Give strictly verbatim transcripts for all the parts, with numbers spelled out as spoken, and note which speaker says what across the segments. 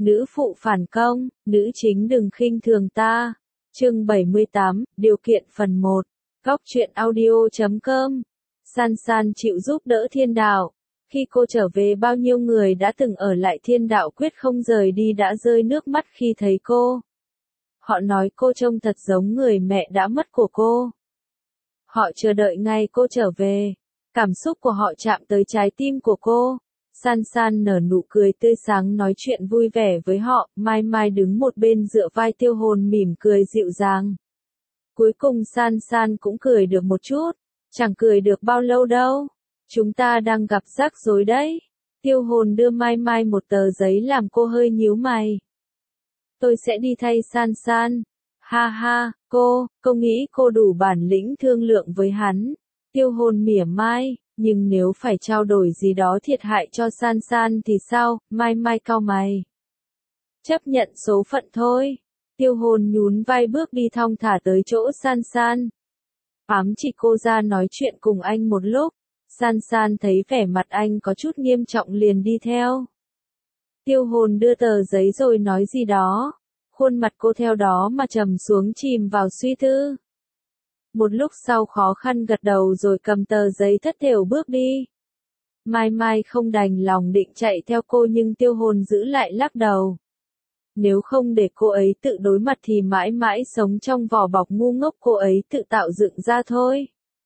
Speaker 1: nữ phụ phản công, nữ chính đừng khinh thường ta. Chương bảy mươi tám, điều kiện phần một. Góc truyện audio chấm com. San San chịu giúp đỡ thiên đạo. Khi cô trở về, bao nhiêu người đã từng ở lại thiên đạo quyết không rời đi đã rơi nước mắt khi thấy cô. Họ nói cô trông thật giống người mẹ đã mất của cô. Họ chờ đợi ngày cô trở về. Cảm xúc của họ chạm tới trái tim của cô. San San nở nụ cười tươi sáng nói chuyện vui vẻ với họ, Mai Mai đứng một bên dựa vai Tiêu Hồn mỉm cười dịu dàng. Cuối cùng San San cũng cười được một chút, chẳng cười được bao lâu đâu. Chúng ta đang gặp rắc rối đấy. Tiêu Hồn đưa Mai Mai một tờ giấy làm cô hơi nhíu mày. Tôi sẽ đi thay San San. Ha ha, cô, cô nghĩ cô đủ bản lĩnh thương lượng với hắn. Tiêu Hồn mỉa mai. Nhưng nếu phải trao đổi gì đó thiệt hại cho San San thì sao? Mai Mai cau mày. Chấp nhận số phận thôi. Tiêu Hồn nhún vai bước đi thong thả tới chỗ San San. Ám chỉ cô ra nói chuyện cùng anh một lúc. San San thấy vẻ mặt anh có chút nghiêm trọng liền đi theo. Tiêu Hồn đưa tờ giấy rồi nói gì đó. Khuôn mặt cô theo đó mà trầm xuống chìm vào suy tư. Một lúc sau khó khăn gật đầu rồi cầm tờ giấy thất thểu bước đi. Mai Mai không đành lòng định chạy theo cô nhưng Tiêu Hồn giữ lại lắc đầu. Nếu không để cô ấy tự đối mặt thì mãi mãi sống trong vỏ bọc ngu ngốc cô ấy tự tạo dựng ra thôi.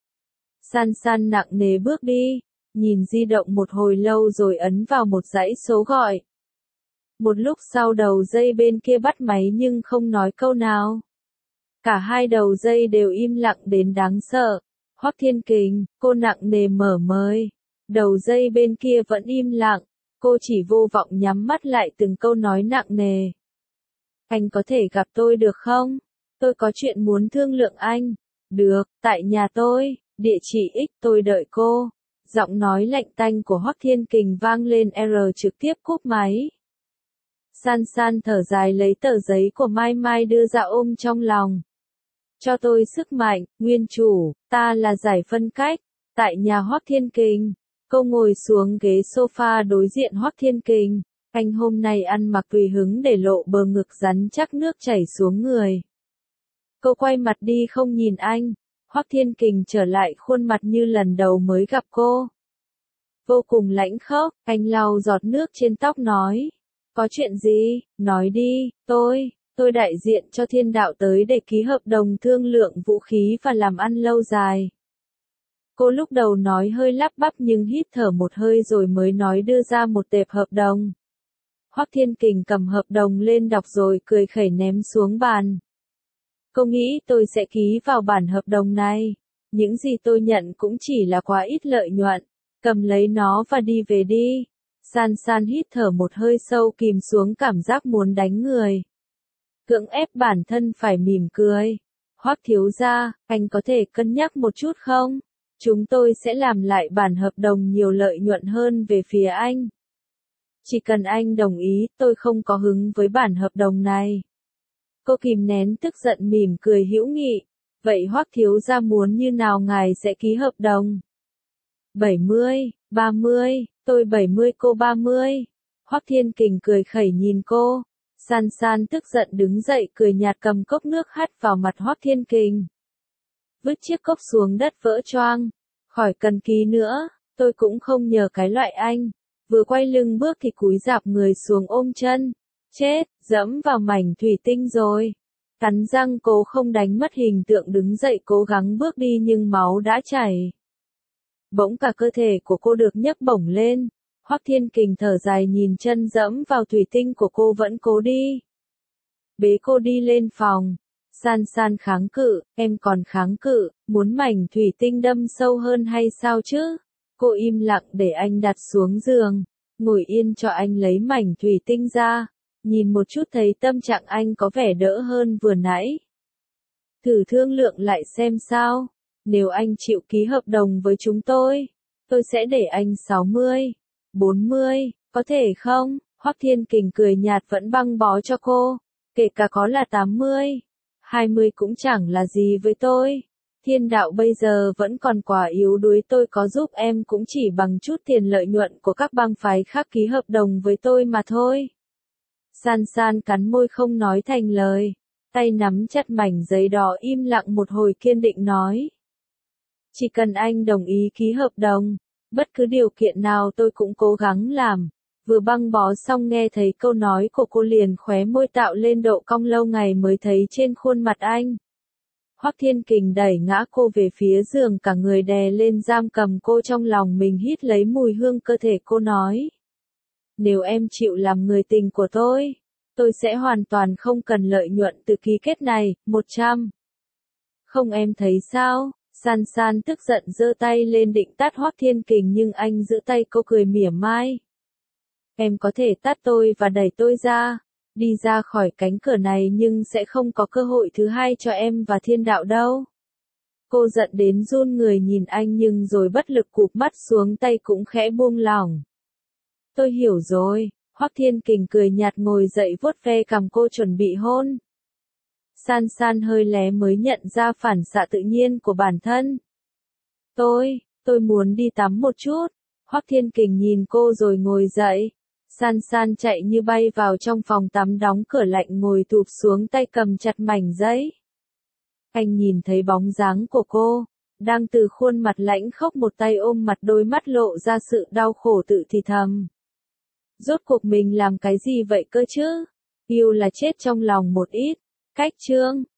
Speaker 1: San San nặng nề bước đi, nhìn di động một hồi lâu rồi ấn vào một dãy số gọi. Một lúc sau đầu dây bên kia bắt máy nhưng không nói câu nào. Cả hai đầu dây đều im lặng đến đáng sợ. Hoắc Thiên Kình, cô nặng nề mở mời. Đầu dây bên kia vẫn im lặng. Cô chỉ vô vọng nhắm mắt lại từng câu nói nặng nề. Anh có thể gặp tôi được không? Tôi có chuyện muốn thương lượng anh. Được, tại nhà tôi, địa chỉ X tôi đợi cô. Giọng nói lạnh tanh của Hoắc Thiên Kình vang lên R trực tiếp cúp máy. San San thở dài lấy tờ giấy của Mai Mai đưa ra ôm trong lòng. Cho tôi sức mạnh, nguyên chủ, ta là giải phân cách, tại nhà Hoắc Thiên Kình. Cô ngồi xuống ghế sofa đối diện Hoắc Thiên Kình. Anh hôm nay ăn mặc tùy hứng để lộ bờ ngực rắn chắc nước chảy xuống người. Cô quay mặt đi không nhìn anh. Hoắc Thiên Kình trở lại khuôn mặt như lần đầu mới gặp cô. Vô cùng lãnh khốc, anh lau giọt nước trên tóc nói. Có chuyện gì, nói đi, tôi. Tôi đại diện cho thiên đạo tới để ký hợp đồng thương lượng vũ khí và làm ăn lâu dài. Cô lúc đầu nói hơi lắp bắp nhưng hít thở một hơi rồi mới nói đưa ra một tệp hợp đồng. Hoắc Thiên Kình cầm hợp đồng lên đọc rồi cười khẩy ném xuống bàn. Cô nghĩ tôi sẽ ký vào bản hợp đồng này. Những gì tôi nhận cũng chỉ là quá ít lợi nhuận. Cầm lấy nó và đi về đi. San San hít thở một hơi sâu kìm xuống cảm giác muốn đánh người. Cưỡng ép bản thân phải mỉm cười. Hoắc thiếu gia, anh có thể cân nhắc một chút không? Chúng tôi sẽ làm lại bản hợp đồng nhiều lợi nhuận hơn về phía anh. Chỉ cần anh đồng ý, tôi không có hứng với bản hợp đồng này. Cô kìm nén tức giận mỉm cười hữu nghị. Vậy Hoắc thiếu gia muốn như nào ngài sẽ ký hợp đồng? bảy mươi, ba mươi, tôi bảy mươi cô ba mươi. Hoắc Thiên Kình cười khẩy nhìn cô. San San tức giận đứng dậy cười nhạt cầm cốc nước hắt vào mặt Hoắc Thiên Kình. Vứt chiếc cốc xuống đất vỡ choang. Khỏi cần ký nữa, tôi cũng không nhờ cái loại anh. Vừa quay lưng bước thì cúi rạp người xuống ôm chân. Chết, dẫm vào mảnh thủy tinh rồi. Cắn răng cố không đánh mất hình tượng đứng dậy cố gắng bước đi nhưng máu đã chảy. Bỗng cả cơ thể của cô được nhấc bổng lên. Hoắc Thiên Kình thở dài nhìn chân dẫm vào thủy tinh của cô vẫn cố đi. Bế cô đi lên phòng. San San kháng cự, em còn kháng cự, muốn mảnh thủy tinh đâm sâu hơn hay sao chứ? Cô im lặng để anh đặt xuống giường. Ngồi yên cho anh lấy mảnh thủy tinh ra. Nhìn một chút thấy tâm trạng anh có vẻ đỡ hơn vừa nãy. Thử thương lượng lại xem sao. Nếu anh chịu ký hợp đồng với chúng tôi, tôi sẽ để anh sáu mươi. bốn mươi, có thể không? Hoắc Thiên Kình cười nhạt vẫn băng bó cho cô. Kể cả có là tám mươi, hai mươi cũng chẳng là gì với tôi. Thiên đạo bây giờ vẫn còn quá yếu đuối tôi có giúp em cũng chỉ bằng chút tiền lợi nhuận của các bang phái khác ký hợp đồng với tôi mà thôi. San San cắn môi không nói thành lời, tay nắm chặt mảnh giấy đỏ im lặng một hồi kiên định nói. Chỉ cần anh đồng ý ký hợp đồng, bất cứ điều kiện nào tôi cũng cố gắng làm. Vừa băng bó xong nghe thấy câu nói của cô liền khóe môi tạo lên độ cong lâu ngày mới thấy trên khuôn mặt anh. Hoắc Thiên Kình đẩy ngã cô về phía giường cả người đè lên giam cầm cô trong lòng mình hít lấy mùi hương cơ thể cô nói. Nếu em chịu làm người tình của tôi, tôi sẽ hoàn toàn không cần lợi nhuận từ ký kết này, một trăm. Không em thấy sao? San San tức giận giơ tay lên định tát Hoắc Thiên Kình nhưng anh giữ tay cô cười mỉa mai. Em có thể tát tôi và đẩy tôi ra, đi ra khỏi cánh cửa này nhưng sẽ không có cơ hội thứ hai cho em và thiên đạo đâu. Cô giận đến run người nhìn anh nhưng rồi bất lực cụp mắt xuống tay cũng khẽ buông lỏng. Tôi hiểu rồi, Hoắc Thiên Kình cười nhạt ngồi dậy vuốt ve cằm cô chuẩn bị hôn. San San hơi lé mới nhận ra phản xạ tự nhiên của bản thân. Tôi, tôi muốn đi tắm một chút. Hoắc Thiên Kình nhìn cô rồi ngồi dậy. San San chạy như bay vào trong phòng tắm đóng cửa lạnh ngồi tụp xuống tay cầm chặt mảnh giấy. Anh nhìn thấy bóng dáng của cô, đang từ khuôn mặt lãnh khốc một tay ôm mặt đôi mắt lộ ra sự đau khổ tự thì thầm. Rốt cuộc mình làm cái gì vậy cơ chứ? Yêu là chết trong lòng một ít. Cách chương